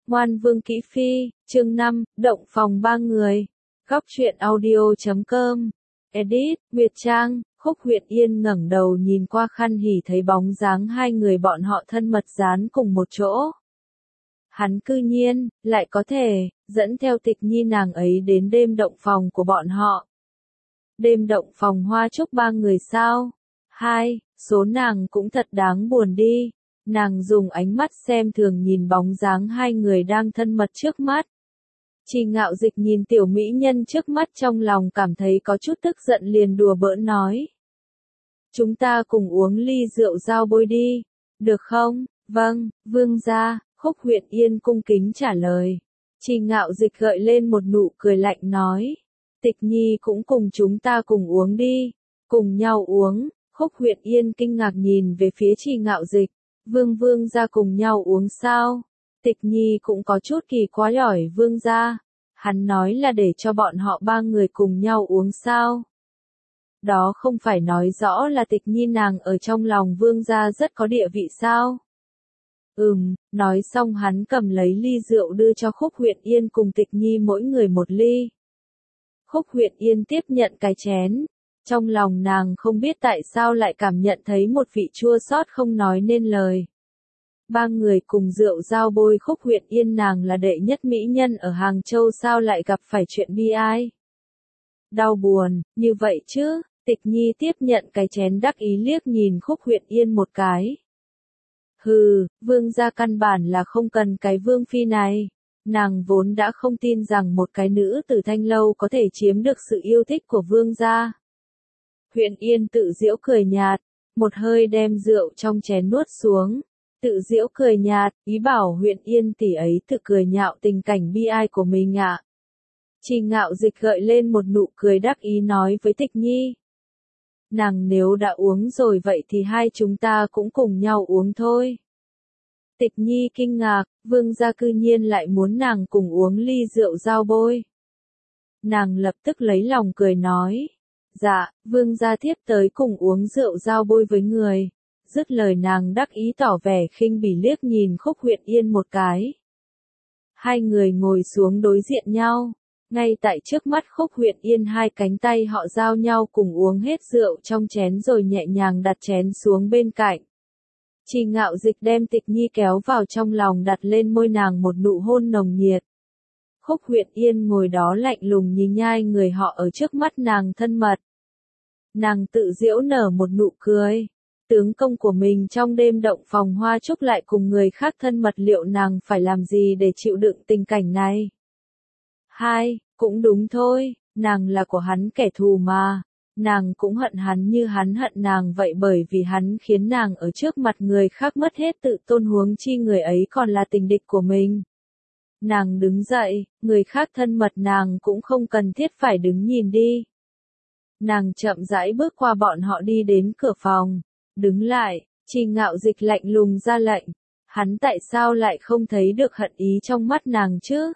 Ngoan Vương Kỹ Phi, chương 5, động phòng ba người. Góc truyện audio.com. Edit, Nguyệt Trang. Khúc Huyền Yên ngẩng đầu nhìn qua khăn hỉ thấy bóng dáng hai người bọn họ thân mật dán cùng một chỗ. Hắn cư nhiên, lại có thể, dẫn theo Tịch Nhi nàng ấy đến đêm động phòng của bọn họ. Đêm động phòng hoa chúc ba người sao? Số nàng cũng thật đáng buồn đi. Nàng dùng ánh mắt xem thường nhìn bóng dáng hai người đang thân mật trước mắt. Chỉ Ngạo Dịch nhìn tiểu mỹ nhân trước mắt trong lòng cảm thấy có chút tức giận liền đùa bỡn nói. Chúng ta cùng uống ly rượu giao bôi đi, được không? Vâng, vương gia, Khúc Huyền Yên cung kính trả lời. Chỉ Ngạo Dịch gợi lên một nụ cười lạnh nói. Tịch Nhi cũng cùng chúng ta cùng uống đi, cùng nhau uống. Khúc Huyền Yên kinh ngạc nhìn về phía Chỉ Ngạo Dịch. Vương gia cùng nhau uống sao? Tịch Nhi cũng có chút kỳ quái hỏi vương gia. Hắn nói là để cho bọn họ ba người cùng nhau uống sao? Đó không phải nói rõ là Tịch Nhi nàng ở trong lòng vương gia rất có địa vị sao? Nói xong hắn cầm lấy ly rượu đưa cho Khúc Huyền Yên cùng Tịch Nhi mỗi người một ly. Khúc Huyền Yên tiếp nhận cái chén. Trong lòng nàng không biết tại sao lại cảm nhận thấy một vị chua xót không nói nên lời. Ba người cùng rượu giao bôi. Khúc Huyền Yên nàng là đệ nhất mỹ nhân ở Hàng Châu sao lại gặp phải chuyện bi ai. Đau buồn, như vậy chứ, Tịch Nhi tiếp nhận cái chén đắc ý liếc nhìn Khúc Huyền Yên một cái. Vương gia căn bản là không cần cái vương phi này. Nàng vốn đã không tin rằng một cái nữ tử Thanh Lâu có thể chiếm được sự yêu thích của vương gia. Huyền Yên tự giễu cười nhạt, một hơi đem rượu trong chén nuốt xuống. Tự giễu cười nhạt, ý bảo Huyền Yên tỷ ấy tự cười nhạo tình cảnh bi ai của mình ạ. Chỉ Ngạo Dịch gợi lên một nụ cười đắc ý nói với Tịch Nhi. Nàng nếu đã uống rồi vậy thì hai chúng ta cũng cùng nhau uống thôi. Tịch Nhi kinh ngạc, vương gia cư nhiên lại muốn nàng cùng uống ly rượu giao bôi. Nàng lập tức lấy lòng cười nói. Dạ, vương gia thiếp tới cùng uống rượu giao bôi với người. Dứt lời nàng đắc ý tỏ vẻ khinh bỉ liếc nhìn Khúc Huyền Yên một cái. Hai người ngồi xuống đối diện nhau. Ngay tại trước mắt Khúc Huyền Yên hai cánh tay họ giao nhau cùng uống hết rượu trong chén rồi nhẹ nhàng đặt chén xuống bên cạnh. Chỉ Ngạo Dịch đem Tịch Nhi kéo vào trong lòng đặt lên môi nàng một nụ hôn nồng nhiệt. Khúc Huyền Yên ngồi đó lạnh lùng nhìn nhai người họ ở trước mắt nàng thân mật. Nàng tự giễu nở một nụ cười. Tướng công của mình trong đêm động phòng hoa chúc lại cùng người khác thân mật liệu nàng phải làm gì để chịu đựng tình cảnh này? Cũng đúng thôi, nàng là của hắn kẻ thù mà. Nàng cũng hận hắn như hắn hận nàng vậy bởi vì hắn khiến nàng ở trước mặt người khác mất hết tự tôn huống chi người ấy còn là tình địch của mình. Nàng đứng dậy, người khác thân mật nàng cũng không cần thiết phải đứng nhìn đi. Nàng chậm rãi bước qua bọn họ đi đến cửa phòng, đứng lại, Chỉ Ngạo Dịch lạnh lùng ra lệnh. Hắn tại sao lại không thấy được hận ý trong mắt nàng chứ?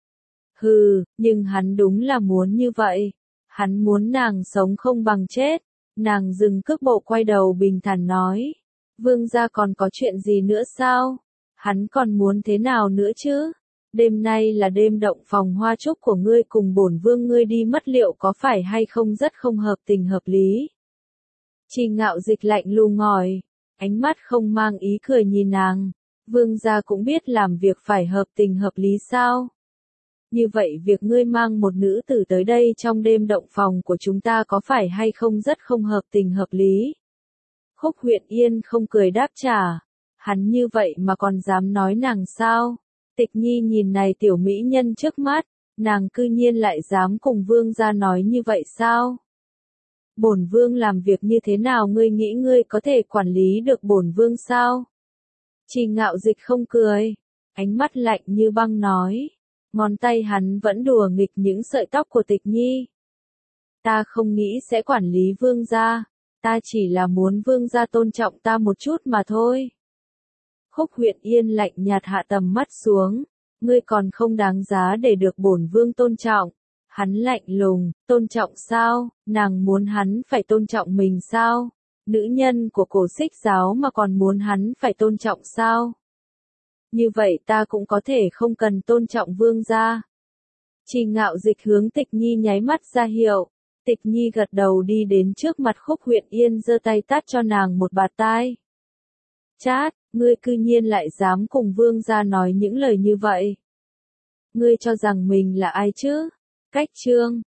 Nhưng hắn đúng là muốn như vậy. Hắn muốn nàng sống không bằng chết. Nàng dừng cước bộ quay đầu bình thản nói. Vương gia còn có chuyện gì nữa sao? Hắn còn muốn thế nào nữa chứ? Đêm nay là đêm động phòng hoa chúc của ngươi cùng bổn vương ngươi đi mất liệu có phải hay không rất không hợp tình hợp lý? Chỉ Ngạo Dịch lạnh lùng ngòi, ánh mắt không mang ý cười nhìn nàng. Vương gia cũng biết làm việc phải hợp tình hợp lý sao? Như vậy việc ngươi mang một nữ tử tới đây trong đêm động phòng của chúng ta có phải hay không rất không hợp tình hợp lý? Khúc Huyền Yên không cười đáp trả. Hắn như vậy mà còn dám nói nàng sao? Tịch Nhi nhìn này tiểu mỹ nhân trước mắt, nàng cư nhiên lại dám cùng vương gia nói như vậy sao? Bổn vương làm việc như thế nào ngươi nghĩ ngươi có thể quản lý được bổn vương sao? Chỉ Ngạo Dịch không cười, ánh mắt lạnh như băng nói. Ngón tay hắn vẫn đùa nghịch những sợi tóc của Tịch Nhi. Ta không nghĩ sẽ quản lý vương gia, ta chỉ là muốn vương gia tôn trọng ta một chút mà thôi. Khúc Huyền Yên lạnh nhạt hạ tầm mắt xuống, ngươi còn không đáng giá để được bổn vương tôn trọng. Hắn lạnh lùng, tôn trọng sao, nàng muốn hắn phải tôn trọng mình sao? Nữ nhân của Cổ Xích giáo mà còn muốn hắn phải tôn trọng sao? Như vậy ta cũng có thể không cần tôn trọng vương gia. Trì Ngạo Dịch hướng Tịch Nhi nháy mắt ra hiệu. Tịch Nhi gật đầu đi đến trước mặt Khúc Huyền Yên giơ tay tát cho nàng một bạt tai. Chát, ngươi cư nhiên lại dám cùng vương gia nói những lời như vậy. Ngươi cho rằng mình là ai chứ? Cách chương